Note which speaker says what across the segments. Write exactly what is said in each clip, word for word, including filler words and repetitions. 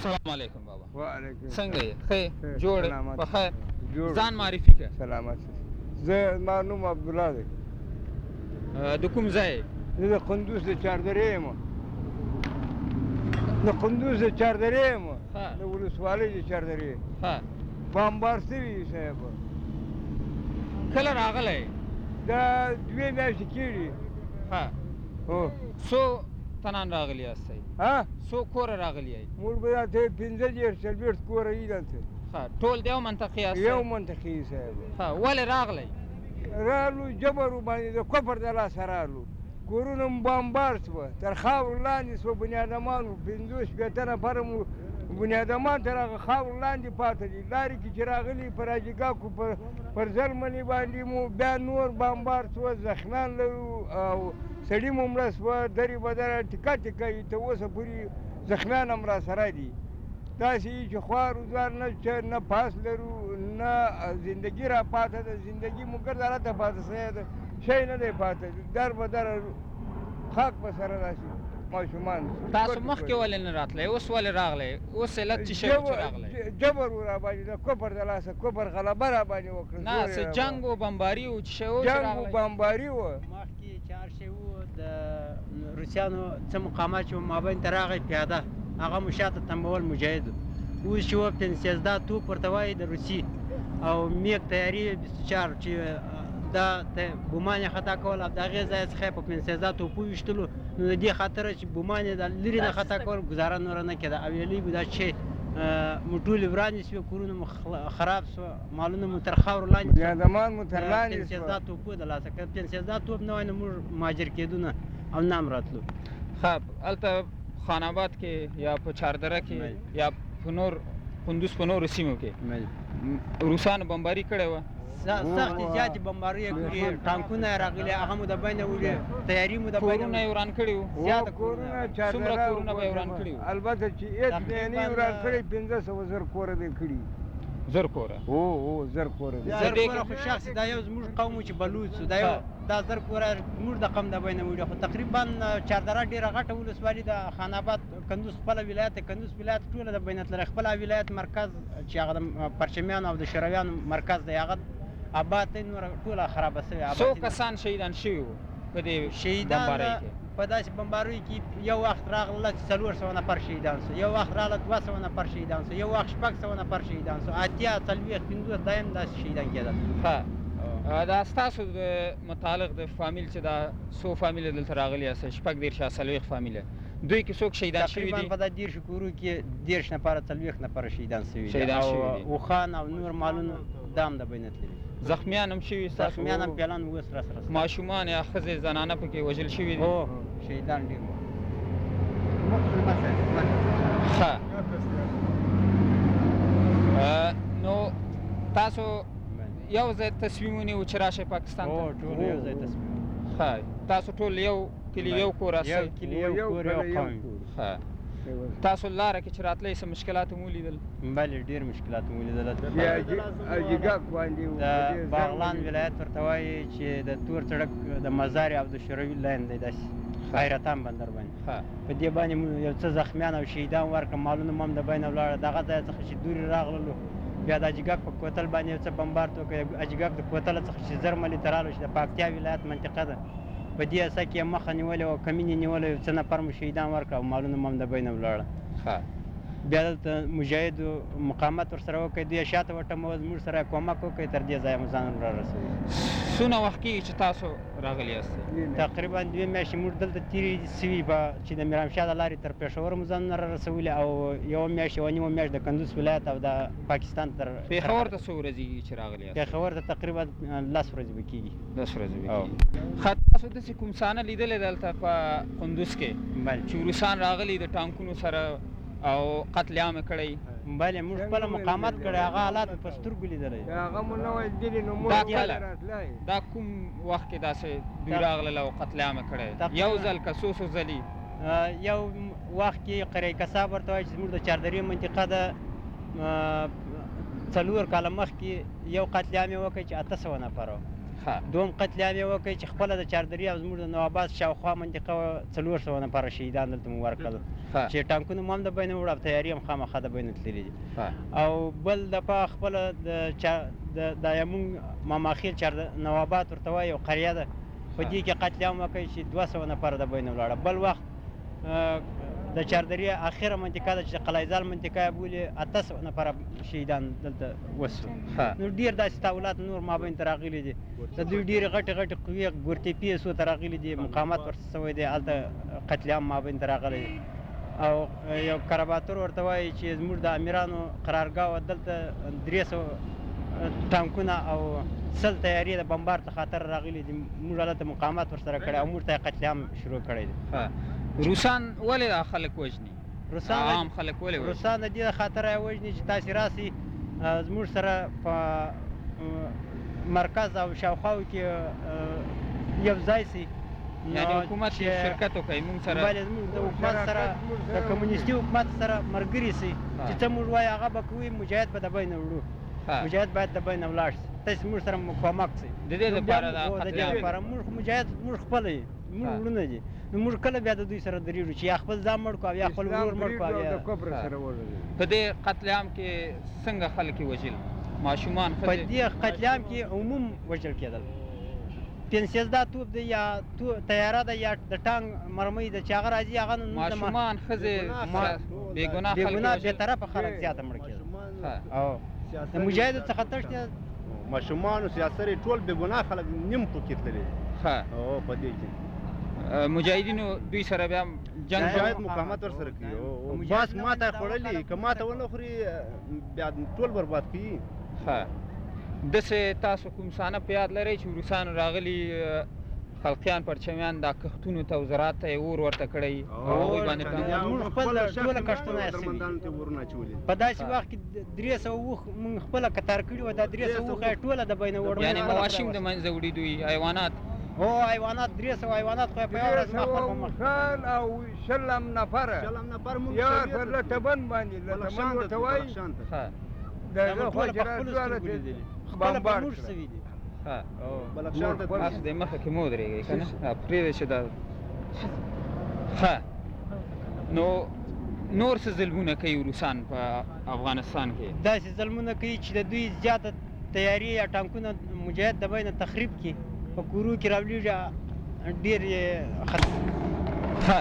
Speaker 1: سلام علیکم بابا.
Speaker 2: وعلیکم
Speaker 1: څنګه یې؟ ښه یې؟ جوړ یې؟
Speaker 2: سلامت.
Speaker 1: په خیر؟
Speaker 2: جوړ.
Speaker 1: ځان معرفي کړه.
Speaker 2: سلامت. زه زما نوم عبدالله دی.
Speaker 1: د کوم ځای یې؟
Speaker 2: زه د قندوز د چاردرې یم. د قندوز د چاردرې یم. د ولسوالۍ د چاردرې.
Speaker 1: ښه.
Speaker 2: بمبار شوي صاحب.
Speaker 1: کله راغلی؟
Speaker 2: دا دوې میاشتې کېږي.
Speaker 1: ښه.
Speaker 2: هو.
Speaker 1: څو تنان راغلي یاستئ؟
Speaker 2: ها؟
Speaker 1: څو کوره راغلي یئ؟
Speaker 2: موږ به دلته پنځه دېرش څلوېښت کوره یي دلته.
Speaker 1: ښه. ټول د یو منطقې یاستئ؟
Speaker 2: یو منطقې یي صاحب.
Speaker 1: ښه. ولې راغلی؟
Speaker 2: رالو جبر ورباندې د کفر د لاسه رالو. کورونه مو بمبار شوه، تر خاورو لاندې شوه بنیادمان وو. پنځوس شپېته نفره مو بنیادمان تر هغه خاورو لاندې پاته دي. لارې کې چې راغلي پر حاجیګاکو پر زلمنې باندې مو بیا نور بمبار شوه، زخمیان لرو او سړي مو مړه شوه. درې بدره ټیکه ټیکه یي، تر اوسه پورې زخمیان هم راسره دي. داسې یي چې خوا روزګار نه شته، نه پاس لرو، نه زندګي را پاته ده. زندګي مو ګرد هلته پاته شوی ده، شی نه دی پاته. در به دره خاک به سره راشي ماشومان.
Speaker 1: تاسو مخکې ولې نه راتلی؟ اوس ولې راغلی؟ اوس علت څه شی و چې راغلی؟
Speaker 2: جبر و را باندې د کفر د لاسه کفر غلبه را باندې وکړه.
Speaker 1: نه څه جنګ و بمباري و چې شی و چې راغلی؟
Speaker 2: جنګ و بمباري و.
Speaker 3: مخکې چې هر شی و د روسیانو څه مقامات چې مابین ته راغی پیاده، هغه مو شاته تنبول مجاهد و. اوس چې و پنسیزده توپ ورته وایي د روسي، او میګ تیاري بیست و چهار چې دا بومان یې خطا کول، او د هغې ځای څخه یې په پنسیزده توپو ویشتلو. نو د دې خاطره چې بومان یې د لرې نه خطا کول ګزاره نوره نه کېده، او ویلی به دا چې مو ټولې ورانې شوې، کورونه مو خراب شوه، مالونه مو تر خاورو لاندې شوه.
Speaker 2: بنیادمان مو تر لاندې شوه.
Speaker 3: پنسیزده توپو د لاسه. که پنسیزده توپ نه وای نو موږ مهاجر کېدو نه او نه هم راتلو.
Speaker 1: ښه. هلته خان آباد کې یا په چاردره کې یا په نور قندوز په نورو سیمو کې روسانو بمباري کړې وه؟
Speaker 3: سختې زیاتې بمبارۍ یې کړي، ټانکونه یې راغلي، هغه مو د بینه وړي، تیاري مو د بینه.
Speaker 1: کورونه یې وران کړي وو؟
Speaker 3: زیاته
Speaker 2: کورونه.
Speaker 1: څومره کورونه به یې وران کړي وو؟
Speaker 2: البته چې هېڅ یې نه وران کړي، پنځه سوه زر کوره به یې کړي.
Speaker 1: زر کوره؟
Speaker 2: هو هو زر کوره.
Speaker 3: زر کوره خو شخص دا یو زموږ قوم چې بلوڅ دا یو دا زر کوره زموږ د قوم د بینه وړي. خو تقریبا چاردره ډېره غټه ولسوالي ده. خان آباد کندوز خپله ولایت دی. کندوز ولایت ټوله د بینت لري. خپله ولایت مرکز چې هغه د پرچمیانو او د شورویانو مرکز دی، هغه آباد دی. نوره ټوله خرابه شوې.
Speaker 1: څو کسان شهیدان شوي وو په دې بمبارۍ کې؟
Speaker 3: په داسې بمباریو کې یو وخت راغله چې څلور سوه نفر شهیدان سو، یو وخت راغله دوه سوه نفر شهیدان سو، یو وخت شپږ سوه نفر شهیدان سو، اتیا څلوېښت پنځوس دا هم داسې شهیدان کېدل.
Speaker 1: ښه. دا ستاسو د متعلق د فامیل چې دا څو فامیله دلته راغلي یاست، شپږ دېرش یا څلوېښت فامیله، دوی کې څوک شهیدان شوي دي؟
Speaker 3: تقریبا په دا دېرشو کورو کې دېرش نفره څلوېښت نفره شهیدان شوي دي،
Speaker 1: شهیدان شوي دي.
Speaker 3: او اوښان او نور مالونه دا هم د بینت لري.
Speaker 1: زخمیان هم شوي ستاسو؟
Speaker 3: زخمیان هم فعلا اوس راسره شته.
Speaker 1: ماشومان یا ښځې زنانه پکې وژل شوي دي؟
Speaker 3: هو شهیدان ډېر وو.
Speaker 1: ښه. نو تاسو یو ځای تصمیم ونیو چې راشئ پاکستان ته؟
Speaker 3: هو ټول یو ځای تصمیم.
Speaker 1: ښه. تاسو ټول یو کلي یو کور یاستئ؟
Speaker 3: یو کلي یو کور یو قوم.
Speaker 1: ښه. تاسو لاره کې چې راتلئ څه مشکلات مو ولیدل؟
Speaker 3: بلې ډېر مشکلات مو ولیدل.
Speaker 2: حاجیګاک باندې
Speaker 3: د باغلان ولایت ورته وایي چې د تور سړک د مزار او د شوروي لاین دی، داسې حیرتان بندر باندې. په دې باندې مو یو څه زخمیان او شهیدان ورکړه، مالونه مو هم د بینه ولاړه. دغه ځای څخه چې دورې راغللو، بیا د حاجیګاک په کوتل باندې یو څه بمبار وکړ. حاجیګاک د کوتله څخه چې زرملي ته راغلو چې د پکتیا ولایت منطقه ده، په دې اسا کې یې مخه نیولې وه، کمین یې نیولی، یو څه نفر مو شهیدان ورکړه او مالونه مو هم د بینه ولاړه.
Speaker 1: ښه.
Speaker 3: بیا دلته مجاهدو مقاومت ورسره وکړی، دوی یې شاته وټمول، زموږ سره یې کومک وکړی، تر دې ځایه مو ځان رارسوي.
Speaker 1: څونه وخت کېږي چې تاسو راغلي یاستئ؟
Speaker 3: تقریبا دوې میاشتې موږ دلته تېرې سوي به چې د میرامشاه د لارې تر پېښور مو ځانونه رارسولي، او یوه میاشت یوه نیمه میاشت د کندوز ولایت او د پاکستان تر
Speaker 1: پېښور ته څو ورځې چې راغلي یاست؟
Speaker 3: پېښور ته تقریبا لس ورځې به کېږي.
Speaker 1: لس ورځې به کېږي. ښه. تاسو داسې کوم صحنه لیدلې دلته په قندوز کې چې روسان راغلي د ټانکونو سره او قتل عام کړی؟
Speaker 3: بلې موږ خپله مقاومت کړی، هغه حالات مو په سترګو لیدلی.
Speaker 2: هغه مو نه وای لیدلي نو موږ راتلی.
Speaker 1: دا کوم وخت کې داسې دوی راغلل او قتل عام کړی؟ یو ځل که څو څو ځلي؟
Speaker 3: یو وخت کې قریه کساب ورته وایي چې زموږ د چاردرې منطقه ده، څلور کاله مخکې یو قتل عام یې وکړی چې اته سوه نفره وو. دوم قتل عام یې وکړ چې خپله د چاردرې او زموږ د نوآباد شاوخوا منطقه څلور سوه نفره شهیدان دلته مو ورکړل چې ټانکونه مو هم د بینه وړه او تیاري هم خامخا د بینه تللي دي او بل دفعه خپله د دا یمونږ ماماخیل چار نوآباد ورته وایي یو قریه ده په دې کې قتل عام وکړ چې دوه سوه نفره د بینه ولاړه. بل وخت د چاردرې اخره منطقه ده چې قلعهزال منطقه یې بولي اته سوه نفره شهیدان دلته وسو. نو ډېر داسې تحولات نور مابین ته راغلي دي د دوی ډېرې غټې غټې قوې ګورتیپي سو ته راغلي دي مقاومت ورته شوی دی هلته قتل عام مابین ته راغلی دی او یو کرباتور ورته وایي چې زموږ د امیرانو قرارګاه وه دلته درې سوه ټانکونه او سل تیارې د بمبار ته خاطر راغلي دي موږ هلته مقاومت ورسره کړی او موږ ته یې قتل عام شروع کړی دی.
Speaker 1: روسان ولې دا خلک وژني؟ عام خلک ولې وژني؟
Speaker 3: روسان د دې خاطره یې وژني چې تاسې راسئ زموږ سره په مرکز او شاوخواو کې یو ځای سي
Speaker 1: یعنې حکومت شرکت وکړي موږ سره
Speaker 3: بلې زموږ د حکومت سره د کمونیستي حکومت سره ملګري سي چې څه موږ وایي هغه به کوي مجاهد به د بینه وړو مجاهد باید د بینه ولاړ سي تاسې موږ سره مقاومت سئ
Speaker 1: د دې دپاره دا
Speaker 3: د دې دپاره موږ مجاهد موږ خپله یې موږ وروڼه دي نو موږ کله بیا د دوی سره درېږو چې یا خپل ځان مړ کړو او یا خپل ورور مړ کړو او یا
Speaker 1: په دې قتل عام کې څنګه خلک یې وژل؟ ماشومان
Speaker 3: په دې قتل عام کې عموم وژل کېدل پنسیزده توپ دی یا تیاره ده یا د ټانک مرمۍ ده چې هغه راځي هغه
Speaker 1: ماشومان ښځې بېګناه
Speaker 3: بېګناه بېطرفه خلک زیاته مړه کېدل او د مجاهدو څخه تښتېدل
Speaker 4: ماشومان او سیاسر یې ټول بېګناه خلک نیم پکې تللي او په دې کې
Speaker 1: مجاهدینو دوی سره بیا جنګ
Speaker 4: مجاهد مقاومت ورسره کوي او بس ماته خوړلي که ماته ونه خوري بیا ټول برباد کوي.
Speaker 1: داسې تاسو کوم صحنه په یاد لرئ چې روسانو راغلي خلقیان پرچمیان دا کښتونو ته او زراعت ته یې اور ورته کړی او هغوی باندې
Speaker 3: موږ خپل ټوله کښتونه یې سوي په داسې وخت کې درې سوه اوښ موږ خپله کتار کړي وه دا درې سوه اوښ یې ټوله د بینه وړو
Speaker 1: یعنې مواشیم د منځه وړي دوی حیوانات
Speaker 3: هو حیوانات درې سوه حیوانات خو یې په یوه ورځ ما خپل په مخ
Speaker 2: اوښان او شلم نفره یو پر لټبند باندې لټبند ورته وایي د هغه خوا چې راټوله
Speaker 3: خپله په موږ سوي دي
Speaker 4: بلخشان ته
Speaker 1: تاسو د مخه کې مه ودرېږئ که نه پرېږدئ چې دا ښه نو نور څه ظلمونه کوي روسان په افغانستان کې؟
Speaker 3: داسې ظلمونه کوي چې د دوی زیاته تیاري یا ټانکونه مجاهد د بینه تخریب کړي په کورو کې راولېږي ډېر یې ښه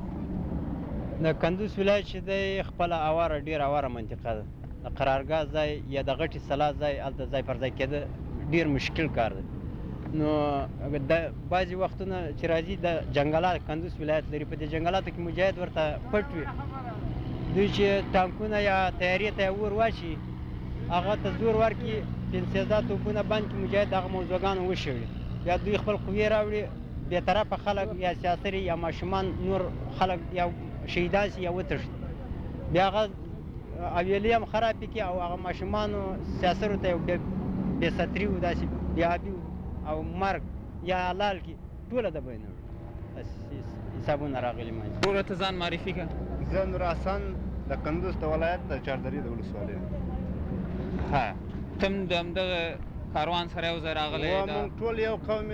Speaker 3: د کندوز ولایت چې دی خپله اواره ډېر اواره منطقه ده د قرارګاه ځای یا د غټې سلا ځای هلته ځای پر ځای کېده ډېر مشکل کار دی. نو د بعضې وختونه چې راځي د جنګلات کندوز ولایت لري په دې جنګلاتو کې مجاهد ورته پټ وي دوی چې ټانکونه یا تیارې ته یې اور واچي هغه ته زور ورکړي پنسیزده توپونه بند کړي مجاهد هغه موضوعګانو وشوي بیا دوی خپل قوې راوړي بېطرفه خلک یا سیاسري یا ماشومان نور خلک یا شهیدان سي یا وتښتي بیا هغه اویلې هم خرابې کړي او هغه ماشومانو سیاسرو ته یو بې ستري و داسې بېابي او مرګ یا حلال کړي ټوله د بینه حسابونه راغلي منځ.
Speaker 1: وروره ته ځان معرفي کړه.
Speaker 4: زه نور حسن د کندوز د ولایت د چاردرې د ولسوالۍ
Speaker 1: ښه ته هم د همدغه کاروان سره یو ځای راغلی
Speaker 4: موږ ټول یو قوم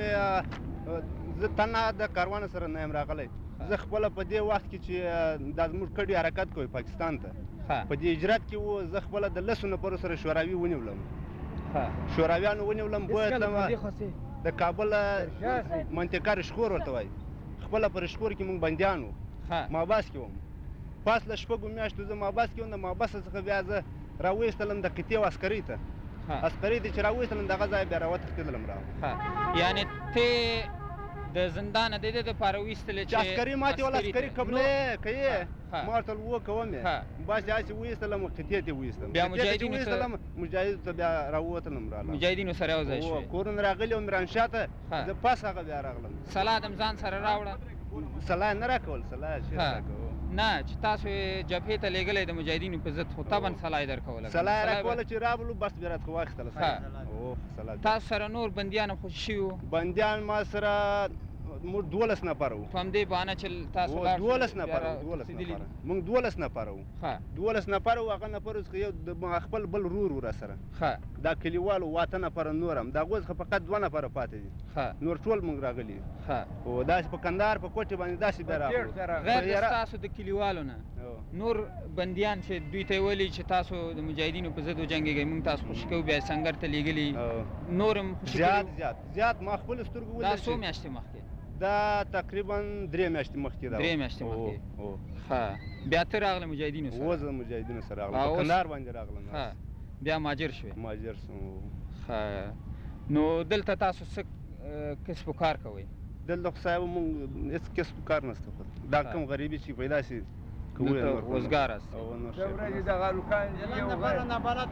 Speaker 4: زه تنها د کاروان سره نه یم راغلی زه خپله په دې وخت کې چې دا زموږ کډې حرکت کوي پاکستان ته په دې هجرت کې و زه خپله د لسو نفرو سره شوراوي ونیولم شوراویانو ونیولم بوتلم د کابل منطقه رشخور ورته وایي خپله په رشخور کې موږ بندیان وو ماباس کې وم پاس له شپږو میاشتو زه ماباس کې وم د ماباسه څخه بیا زه راویستلم د قطعې و عسکرۍ ته عسکرۍ ته چې راویستلم دغه ځای بیا راوتښتېدلم را
Speaker 1: یعنې ته د زندانه د دې دپاره ویستلې
Speaker 4: چې عسکري ماتې ول عسکري قبلې که یې ما ورته ووه کوم یې بس هسې ویستلم قطعې ته ویستلم
Speaker 1: بیا مجاهدینو
Speaker 4: ویستلم مجاهدو ته بیا راووتلم راغلم
Speaker 1: مجاهدینو سره یو ځای شوې
Speaker 4: کورونه راغلي وم میرانشاه ته زه پاس هغه بیا راغلم
Speaker 1: سلا د ځان سره راوړه
Speaker 4: سلا یې نه راکول سلا یې چېرې راکول
Speaker 1: نه چې تاسو یې جبهې ته لېږلی د مجاهدینو په ضد خو طبعا سلا یې درکوله
Speaker 4: سلا یې راکوله چې رابلو بس بیا راڅخه واخېستله
Speaker 1: تاسو سره نور بندیان هم خوشي شوي وو
Speaker 4: بندیان ما سره موږ دولس نفره وو
Speaker 1: په همدې بهانه چې تاسو
Speaker 4: او
Speaker 1: لاړ شئ،
Speaker 4: دولس
Speaker 1: بیا
Speaker 4: نفره
Speaker 1: را
Speaker 4: وو دولس
Speaker 1: تښتېدلي
Speaker 4: نفره
Speaker 1: دي.
Speaker 4: موږ دولس نفره وو
Speaker 1: ښه
Speaker 4: دولس نفره وو هغه نفرو څخه یو د ما خپل بل ورور و راسره
Speaker 1: ښه
Speaker 4: دا کلیوالو وو اته نفره نور هم د هغو څخه فقط دوه نفره پاتې دي
Speaker 1: ښه
Speaker 4: نور ټول موږ راغلي یو
Speaker 1: ښه
Speaker 4: او داسې په کندهار په کوټې باندې داسې بیا راغلو
Speaker 1: غیر د
Speaker 4: یاره-
Speaker 1: ستاسو د کلیوالو نه
Speaker 4: او.
Speaker 1: نور بندیان چې دوی ته یې ویلي چې تاسو د مجاهدینو په ضد وجنګېږئ موږ تاسو خوشي کوو بیا یې سنګر ته لېږلي
Speaker 4: او.
Speaker 1: نور هم خوشي
Speaker 4: زیات
Speaker 1: کړي
Speaker 4: زیات زیات ما خپل سترګو
Speaker 1: دا
Speaker 4: ولیدل
Speaker 1: څو
Speaker 4: چې
Speaker 1: میاشتې مخکې
Speaker 4: دا تقریبا درې میاشتې مخکې دا و.
Speaker 1: درې میاشتې
Speaker 4: او،
Speaker 1: مخکې.
Speaker 4: او.
Speaker 1: ښه بیا ته راغله مجاهدینو سره
Speaker 4: اوس د مجاهدینو سره راغلم
Speaker 1: او
Speaker 4: په
Speaker 1: اوس-
Speaker 4: کندهار باندې راغلم
Speaker 1: ښه بیا مهاجر شوې
Speaker 4: مهاجر سوم
Speaker 1: ښه نو دلته تاسو څه اه، کسب و کار کوئ
Speaker 4: دلته خو صاحب مونږ هېڅ کسب و کار نشته خو دا
Speaker 1: ها.
Speaker 4: کوم غریبي چې پیدا شي کوو یې
Speaker 1: دلته
Speaker 4: نور خو نه.
Speaker 1: وزګار است
Speaker 4: او نور
Speaker 2: د
Speaker 4: شی
Speaker 2: ورځې
Speaker 4: نه.
Speaker 2: د غالوکان یو غ-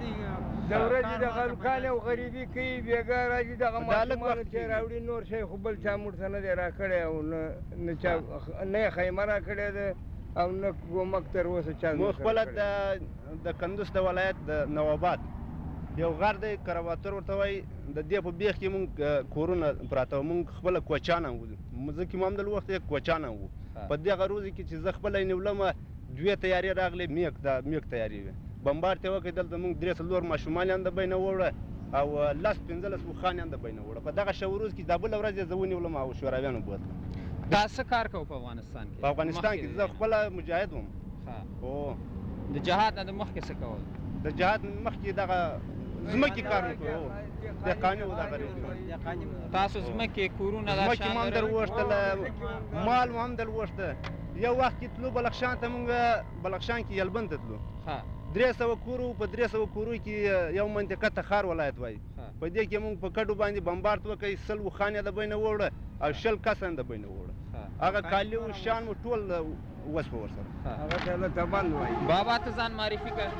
Speaker 2: د ورځې د غالوکان او غریبي کوي بېګا راځي دغه
Speaker 4: دا لږ
Speaker 2: ماشومانو
Speaker 4: وخت
Speaker 2: چې
Speaker 4: کېږي.
Speaker 2: راوړي نور شی خو بل چا موږ ته نه دی راکړی او نه نه چا نه یې خیمه راکړې ده او نه کومک تر اوسه چا
Speaker 4: مونږ خپله د د کندوز د ولایت د نواباد یو غر دی کرواتر ورته وایي د دې په بیخ کې مونږ اه، کورونه پراته وو مونږ خپله کوچانه وو زه چې همدل وخت یې کوچانه وو
Speaker 1: ها.
Speaker 4: په دغه روزي کې چې زه خپله یې نیولمه دوې تیارې راغلې میک دا میک تیارې وې بمبار ته وکړې دلته مونږ درې څلور ماشومان یې هم د بینه ووړه او اه، لس پنځلس اوښان یې هم د بینه ووړه په دغه شوروز کې دا بله ورځ یې زه ونیولم او شوراویانو بوتلم
Speaker 1: دا څه کار کوو په افغانستان کې
Speaker 4: په افغانستان
Speaker 1: مخکې
Speaker 4: کې
Speaker 1: د
Speaker 4: زه
Speaker 1: دې نه.
Speaker 4: خپله مجاهد وم
Speaker 1: ښه
Speaker 4: او
Speaker 1: د جهاد نه د مخکې څه کول
Speaker 4: د جهاد مخکې دغه ځمکې کار وکړو دهقاني و دغه
Speaker 1: تاسو ځمکې کورونه دا
Speaker 4: ځمکې
Speaker 1: شیان
Speaker 4: مو هم در
Speaker 1: لرئ؟
Speaker 4: ووښتله مال مو هم در ووښته یو وخت کې تلو بلخشان ته مونږ بلخشان کې یلبند ته تلو
Speaker 1: ښه
Speaker 4: درې سوه کورو په درې سوه کورو کې یو منطقه تخار ولایت وایي
Speaker 1: ښه
Speaker 4: په دې کې مونږ په کډو باندې بمبارد وکړئ سل اوښان یې د بینه ووړه او شل کسه یې د بینه ووړه
Speaker 1: ښه
Speaker 4: هغه کالي و شان مو ټول وسپه ورسره
Speaker 1: ښه
Speaker 2: هغه ته له تبند وایي
Speaker 1: بابا ته ځان معرفي کړ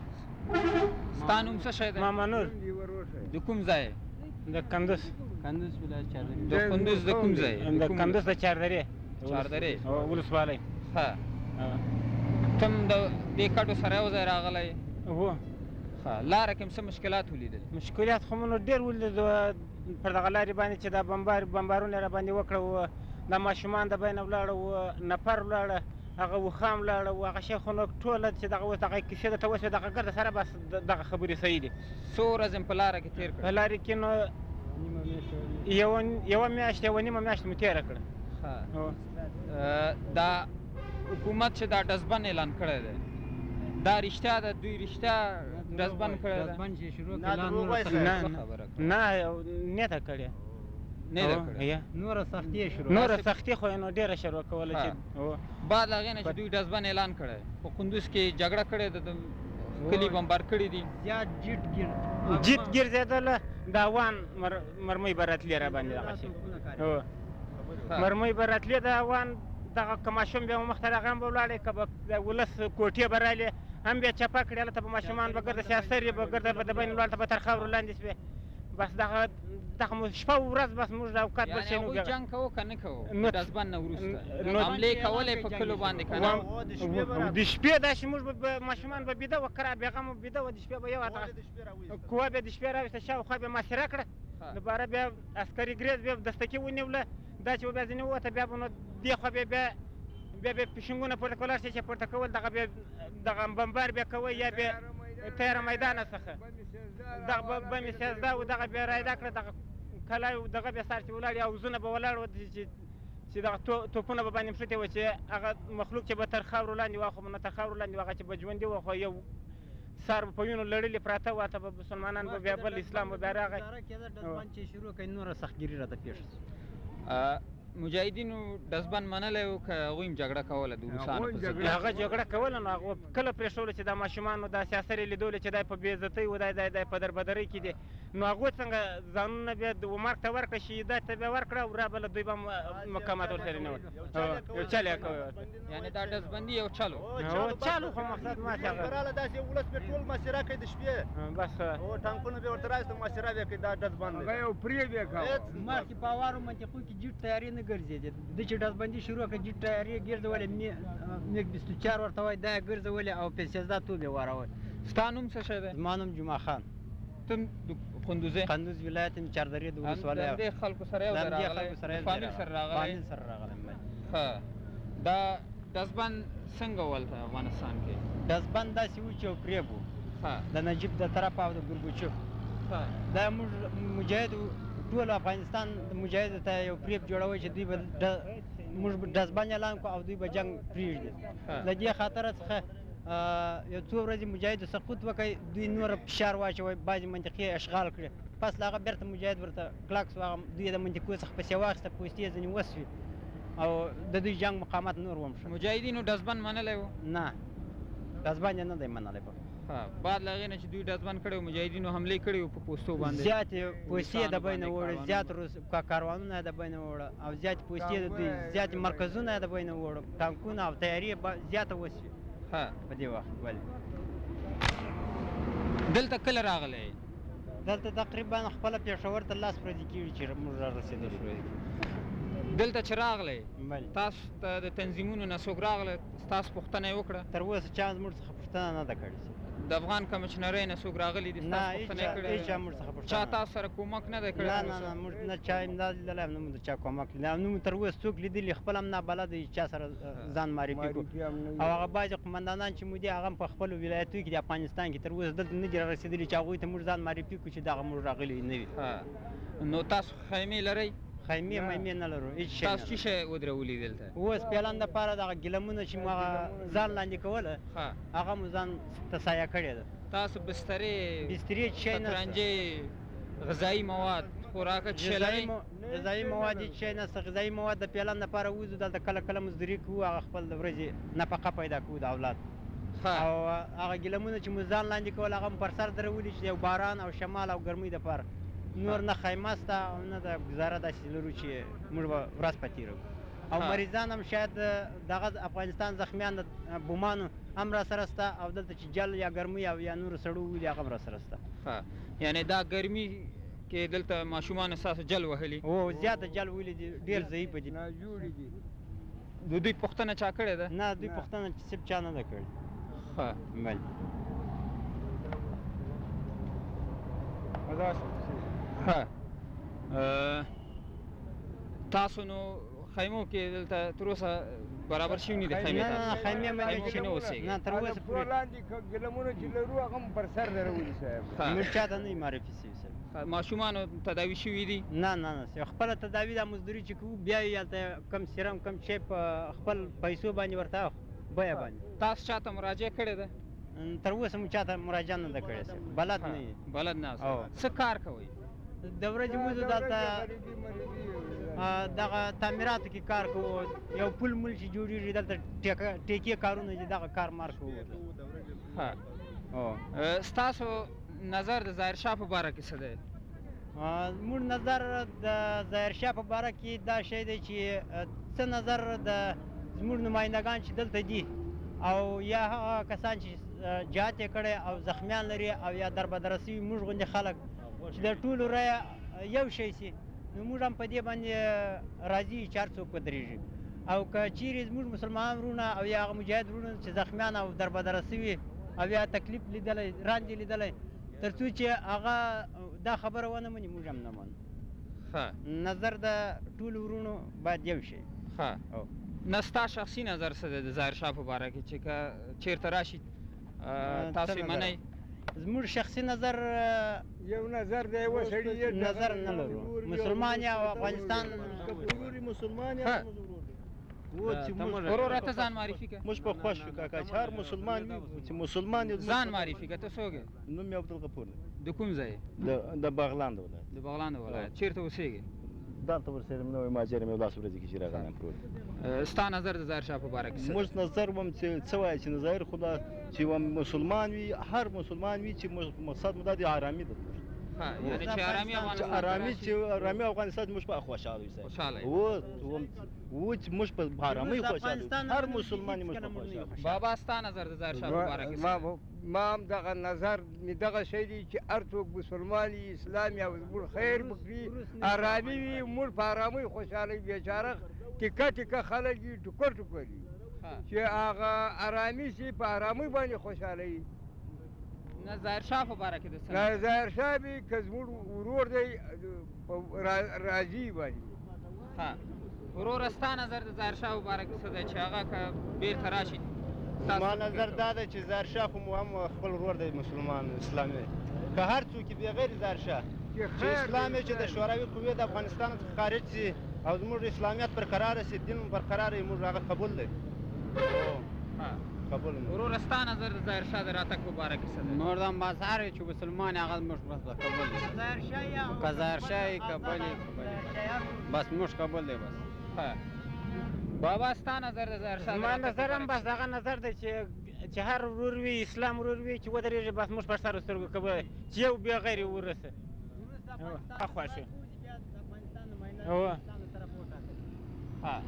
Speaker 1: ستا نوم څه شی دی
Speaker 3: مامنور
Speaker 2: دی وروسه.
Speaker 1: د کوم ځای
Speaker 3: د کندوز
Speaker 1: کندوز ولایت چاردرې د کندوز د کوم ځای
Speaker 3: د کندوز د چاردرې
Speaker 1: چاردرې
Speaker 3: او ولسوالۍ
Speaker 1: ښه تم د دې کډو سره یو ځای راغلی
Speaker 3: هو
Speaker 1: ښه لاره کې هم څه مشکلات ولیدل
Speaker 3: مشکلات خو مونږ ډېر ولیدل پر دغه لارې باندې چې دا بمبار بمبارونه را باندې وکړه و دا ماشومان د بینه ولاړه و نفر ولاړه هغه وخام ولاړه و هغه شی خو نو ټوله چې دغه اوس دغه کیسې درته وشوې دغه ګرده سره بس دغه خبرې صحیح دي
Speaker 1: څو ورځې مو په لاره کې تېر
Speaker 3: په
Speaker 1: کړ
Speaker 3: لارې کې نو یوه یوه میاشت یوه نیمه میاشت مو تېره کړه
Speaker 1: ښه اه، دا حکومت چې دا ډسبن اعلان کړی دی دا رښتیا ده دوی رښتیا ډسبن کړی ده
Speaker 4: نه دروغ وایي
Speaker 3: نه
Speaker 4: صاحب.
Speaker 1: څه خبره کوي؟
Speaker 3: نه نیته کړې
Speaker 1: نه ده کړې
Speaker 3: یا
Speaker 5: نوره سختي شروع
Speaker 3: نوره سختي خو یې نو ډېره شروع کوله چې
Speaker 1: ها.
Speaker 3: هو.
Speaker 1: بعد له هغې نه چې دوی ډسبن اعلان کړی په کندوز کې جګړه کړې ده د کلي بمبار کړي دي
Speaker 5: زیات جیټ ګیر
Speaker 3: جیت ګرځېدله دا وان مر- مرمۍ به راتلې را باندې دغه شي هو
Speaker 1: ښه.
Speaker 3: مرمۍ به راتلې د وان دغه که ماشوم بیا مخته راغی هم به ولاړې که به د ولس کوټې به رالې هم بیا چپه کړې هلته به ماشومان به ګرده سیاسرې به ګرده به د بین ولاړ ته به تر خاورو لاندې شوې بس دغه دغه مو شپه و ورځ بس موږ د اوقات بل
Speaker 1: یعنې
Speaker 3: شی نو
Speaker 1: هغوی
Speaker 3: بیا-
Speaker 1: جنګ کوو که نه کوو
Speaker 3: نو-
Speaker 1: د ډسبن نه وروسته
Speaker 3: نو-
Speaker 1: حملې کولې په کلو باندې که نه
Speaker 3: وام-
Speaker 4: او د شپې به را-
Speaker 3: د شپې داسې موږ به به ماشومان به بیده وه کرا بېغمه بیده وه د شپې به یو
Speaker 4: اور
Speaker 3: هغه
Speaker 4: یې د شپې راوایسته.
Speaker 3: قوه بیا د شپې راویسته شاوخوا بیا محاصره کړه
Speaker 1: ښه.
Speaker 3: دوباره بیا عسکري ګریز بیا دستکي ونیوله دا چې بیا ځینې ووته بیا به نو دې خوا بیا بیا بیا بیا پیشنګونه پورته کول هر شی چې پورته کول دغه بیا دغه بمبار بیا کوی یا بیا تیاره میدانه څخه دغه به بمې سیزده و دغه بیا رایدا کړه دغه کلی و دغه بیا سار چې ولاړ اوزونه به ولاړ وو چې چې دغه تو- توپونه به باندې مښتې وه چې هغه مخلوق چې به تر خاورو لاندې واخو نه تر خاورو لاندې هغه چې به ژوندي وه خو یو سار به په وینو لړلې پراته وه ته به مسلمانان به بیا بل اسلام به بیا راغی
Speaker 5: ډزبن چې شروع کړي نوره سختګیري راته پیښ شوه
Speaker 1: اه، مجاهدینو ډسبن منلی و که هغوی هم جګړه کوله د روسانو
Speaker 2: هغوی
Speaker 1: په ضد؟
Speaker 2: جګړه-
Speaker 3: هغه جګړه کوله نو هغه کله پرېښوله چې دا ماشومانو دا سیاسرې لیدولې چې دی په بې عزتۍ و دی دی په دربدرۍ کې دی نو هغوی څنګه ځانونه بیا د مرګ ته ورکړه شهیدات ته بیا ورکړه او را بله دوی به م- مقامات ورسره نیول یو چل یې کوی
Speaker 1: یعنې دا ډسبندي یو چل و
Speaker 4: او
Speaker 3: هو،
Speaker 4: چالو بس
Speaker 3: چالو خو مقصد ما چې هغه-
Speaker 4: راله داسې ولس پې ټول محاصره کوي د شپې
Speaker 3: بس
Speaker 4: او ټانکونه به ورته راوایسته محاصره به یې کوي دا ډزبان دی
Speaker 2: هغه یو پرې بیا کوه
Speaker 4: هېڅ
Speaker 5: مخکې په اوارو منطقو کې جیټ تیارې نه ګرځېدې د چې ډزبندي شروع کړه جیټ تیارې ګرځولې میګ بیست و چار ورته وایي دا یې ګرځولې او پنځه سیزده توپ یې واروئ
Speaker 1: ستا نوم څه شی دی
Speaker 5: زما نوم جمعه خان
Speaker 1: ته د قندوزي
Speaker 3: قندوز ولایت چاردرې د ولسوالۍ
Speaker 1: همدې خلکو سره یو ځای
Speaker 3: د همدې
Speaker 1: راغلی
Speaker 3: خلکو سره یو ځای
Speaker 1: فامیل
Speaker 3: راغلی.
Speaker 1: سره راغلی
Speaker 3: فامیل سره راغلی بله.
Speaker 1: ښه دا ډزبند څنګه ولته افغانستان کې
Speaker 3: ډزبند داسې و چې یو پرېب و
Speaker 1: ښه
Speaker 3: د نجیب د طرفه او د ګوربچوف
Speaker 1: ښه
Speaker 3: دا موږ مجاهد ټول افغانستان د مجاهدو ته یو پرېب جوړوي چې دوی به موږ به ډزبند اعلان کړو او دوی به جنګ پرېږدي له دې خاطره څخه یو څو ورځې مجاهدو سقوط وکړي دوی نور فشار واچوي بعضې منطقې اشغال کړي پس له هغه بېرته مجاهد ورته کلک سو هغه دوی د منطقو څخه پسې واخیسته پوستې یې ځینې وسوي او د دوی جنګ مقامات نور ومښه
Speaker 1: مجاهدینو ډزبند منلی و
Speaker 3: نه ډزبند یې نه دی منلی به
Speaker 1: ها بعد له هغې نه چې دوی ډزبند کړی و مجاهدینو حملې کړې وو په پوستو باندې
Speaker 3: زیاتې پوستې یې د بینه وړه زیات کاروانونه یې د بینه وړه او زیاتې پوستې د دوی زیاتې مرکزونه یې د بینه وړه ټانکونه او تیارې یې زیاته وسوي
Speaker 1: ها
Speaker 3: په دې وخت ولې
Speaker 1: دلته کله راغلی
Speaker 3: دلته تقریبا خپله پېښور ته لاس ورځې کېږي چې موږ را رسېدلي
Speaker 1: دلته چې راغلی
Speaker 3: بله
Speaker 1: تاسو ته د تنظیمونو نه څوک راغله ستاسو پوښتنه یې وکړه
Speaker 3: تر اوسه چا زموږ څخه پوښتنه نه ده کړې
Speaker 1: د افغان کمیشنرۍ نه څوک راغلي دي
Speaker 3: نه
Speaker 1: ستاسو پوښتنه یې
Speaker 3: هېچا
Speaker 1: کړې
Speaker 3: موږ څخه پوښتنه
Speaker 1: چا تاسو سره کومک نه دی کړی
Speaker 3: نه نه نه موږ نه چا امداد لیدلی نه موږ د چا کومک لیدلی او نه مو تر اوسه څوک لیدلي خپل هم نابلده وي چا سره ځان معرفي کړو او هغه بعضې قمندانان چې مو دي هغه هم په خپلو ولایتونو کې د افغانستان کې تر اوسه دلته نه دي رارسېدلي چې هغوی ته موږ ځان معرفي کړو چې دغه موږ راغلي نه وي
Speaker 1: نو تاسو خیمې لرئ
Speaker 3: خیمې میمې نه لرو هېڅ شی
Speaker 1: تاسو څه شی ودرولي دلته
Speaker 3: اوس پیلان دپاره دغه ګیلمونه چې مو هغه ځان لاندې کوله هغه مو ځان ته سایه کړې ده
Speaker 1: تاسو بسترې
Speaker 3: بسترې شی نه
Speaker 1: شطرنجې غذایي مواد خوراکه څه شی لرئ
Speaker 3: غذایي مواد هېڅ شی نشته غذایي مواد د پیلان دپاره وځو دلته کله کله مزدوري کوو هغه خپل د ورځې نفقه پیدا کوو د اولاد او هغه ګیلمونه چې مو ځان لاندې کول هغه مو پر سر درولي چې یو باران او شمال او ګرمۍ دپاره نور نه خیمه شته او نه د ګزاره داسې لرو چې موږ به ورځ په تېروو او مریضان هم شاید دغه افغانستان زخمیان د بومانو هم را سره شته او دلته چې جل یا ګرمۍ او یا نورو سړو ولي هغه هم را سره شته
Speaker 1: یعنې دا ګرمي کې دلته ماشومانو ستاسو جل وهلي
Speaker 3: او زیاته جل وهلي دي ډېر ضعیفه دي
Speaker 2: ناجوړي دي
Speaker 1: د دوی پوښتنه چا کړې ده
Speaker 3: نه دوی پوښتنه چې صرف چا نه ده کړې
Speaker 1: ښه
Speaker 3: بله
Speaker 1: ها تاسو نو خیمو کې دلته تر اوسه برابر شوي نه دي خیمې
Speaker 3: نه نه خیمې
Speaker 1: خیمو کې نه اوسېږي
Speaker 3: نه تر اوسه
Speaker 2: پورې لاندې ګیلمونه چې لرو هغه هم پر سر درولي صاحب
Speaker 3: موږ چاته نه معرفي شوي صاحب
Speaker 1: ماشومانو تداوي شوي دي
Speaker 3: نه نه نه خپله تداوي دا مزدوري چې کوو بیا یې هلته کم سیرم کم شی په خپل پیسو باندې ورته بیه باندې
Speaker 1: تاسو چاته مراجعه کړې ده
Speaker 3: تر اوسه مو چاته مراجعه نه ده کړې صاحب بلد نه یې
Speaker 1: بلد نه څه کار کوئ
Speaker 3: د ورځې موږ دلته دغه تعمیراتو کې کار کوو یو پل مل چې جوړېږي دلته ټیکې کارونه چې دغه کار مار کوو
Speaker 1: ستاسو نظر د ظاهرشاه په باره کې څه دی
Speaker 3: زموږ نظر د ظاهرشاه په باره کې دا شی دی چې څه نظر د زموږ نمایندګان چې دلته دي او یا هغه کسان چې جهاد یې کړی او زخمیان لري او یا دربدره سوي موږ غوندې خلک چې د ټولو رایه یو شی سي نو موږ هم په دې باندې راضي یو چې هر څوک ودرېږي او که چیرې زموږ مسلمان وروڼه او یا هغه مجاهد وروڼه چې زخمیان او دربدره سوي او یا تکلیف لیدلی راندې لیدلی تر څو چې هغه دا خبره ونه مني موږ هم نه منو نظر د ټولو وروڼو باید یو شي
Speaker 1: نه ستا شخصي نظر څه دی د ظاهرشاه په باره کې چې که چېرته راشي تاسو یې منئ
Speaker 3: زموږ شخصي نظر
Speaker 2: یو نظر دی یوه سړي
Speaker 3: نظر نه لرو مسلمان یا افغانستان
Speaker 6: مسلمان یا
Speaker 1: وروره ته ځان معرفي کړه
Speaker 6: موږ په خوښ شو کاکا چې هر مسلمان وي چې مسلمان یو
Speaker 1: ځان معرفي کړه ته څوک یې
Speaker 6: نوم مې عبدالغفور دی
Speaker 1: د کوم ځای
Speaker 6: د بغلان ولایت
Speaker 1: د بغلان ولایت چېرته اوسېږې
Speaker 6: دلته ورسېدم نوی مهاجر یم یو داسې ورځې کې چې راغلی پروت
Speaker 1: ستا نظر د ظاهرشاه په باره کې څه
Speaker 6: موږ نظر وم چې څه وایي چې نظر خو دا چې یو مسلمان وي هر مسلمان وي چې مقصد مو دا د ارامي ده
Speaker 1: یعنې چې ارامي افغانستان
Speaker 6: ارامي چې ارامي افغانستان موږ په خوشحاله یو
Speaker 1: خوشحاله
Speaker 6: و و چې موږ په ارامي خوشحاله هر مسلمان موږ په خوشحاله
Speaker 1: بابا ستا نظر د ظاهرشاه په باره کې
Speaker 2: ما هم دغه نظر مې دغه شی دی چې هر څوک مسلمان وي اسلام یا زموږ خیر وکړي ارامي وي موږ په ارامۍ خوشحاله وي بیچاره ټیکه ټیکه خلک وي ټوکر ټوکر وي چې هغه ارامي شي په ارامۍ باندې خوشحاله وي
Speaker 1: نه ظاهر شاه په باره کې د څه
Speaker 2: دا ظاهر شاه مې که زموږ ورور دی په را- راځي باندې
Speaker 1: ها وروره ستا نظر د ظاهر شاه په باره کې څه دی چې هغه که بیرته راشي ستاسو
Speaker 4: ما
Speaker 1: په
Speaker 4: نظر
Speaker 1: فکر؟
Speaker 4: دا دی چې ظاهر شاه خو مو هم خپل ورور دی مسلمان اسلامي که هر څوک یې بغیر ظاهر شاه چې اسلام یې چې د شوروي قوې د افغانستان څخه خارج سي او زموږ اسلامیت برقراره سي دین مو برقراره وي موږ هغه قبول دی
Speaker 1: ها
Speaker 4: قبول مو
Speaker 1: وروره ستا نظر د ظاهر شاه د راتګ په باره کې څه دی
Speaker 3: مردم مظهر چې مسلمان هغه موږ بس قبول دي
Speaker 5: ظاهر شاه یا
Speaker 3: که ظاهر شاه یې که بل یې که بل یې. بس موږ قبول دی بس
Speaker 1: ها بابا ستا نظر د ظاهر شاه د
Speaker 7: زما
Speaker 1: راتګ په
Speaker 7: نظر هم
Speaker 1: باره
Speaker 7: بس دغه نظر دی چې چې هر ورور وي اسلام ورور وي چې ودرېږي بس موږ په سر سترګو قبول چې یو بیا غیر یې ورسه
Speaker 5: وروسته
Speaker 7: هو،
Speaker 5: افغانستان
Speaker 7: خوښ شو.
Speaker 5: بیا د افغانستان نماینده
Speaker 7: هو.
Speaker 5: افغانستان له طرفه وټاکل.
Speaker 1: کې؟ ها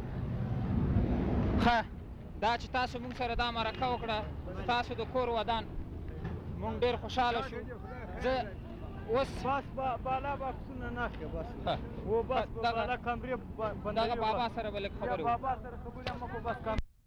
Speaker 1: ښه دا چې تاسو موږ سره دا مرکه وکړه ستاسو د کور ودان موږ ډېر خوشحاله شو زه اوس
Speaker 6: بس با- بالا بکسونه نه ښه بس
Speaker 1: ها
Speaker 6: و بس
Speaker 1: دغه-
Speaker 6: بالا کمرې ب- بندوي
Speaker 1: دغه
Speaker 6: و
Speaker 1: بابا
Speaker 6: بس.
Speaker 1: سره به لږ
Speaker 6: یا
Speaker 1: خبرې وکړو
Speaker 6: بابا سره خبرې مه کوه بس کمرې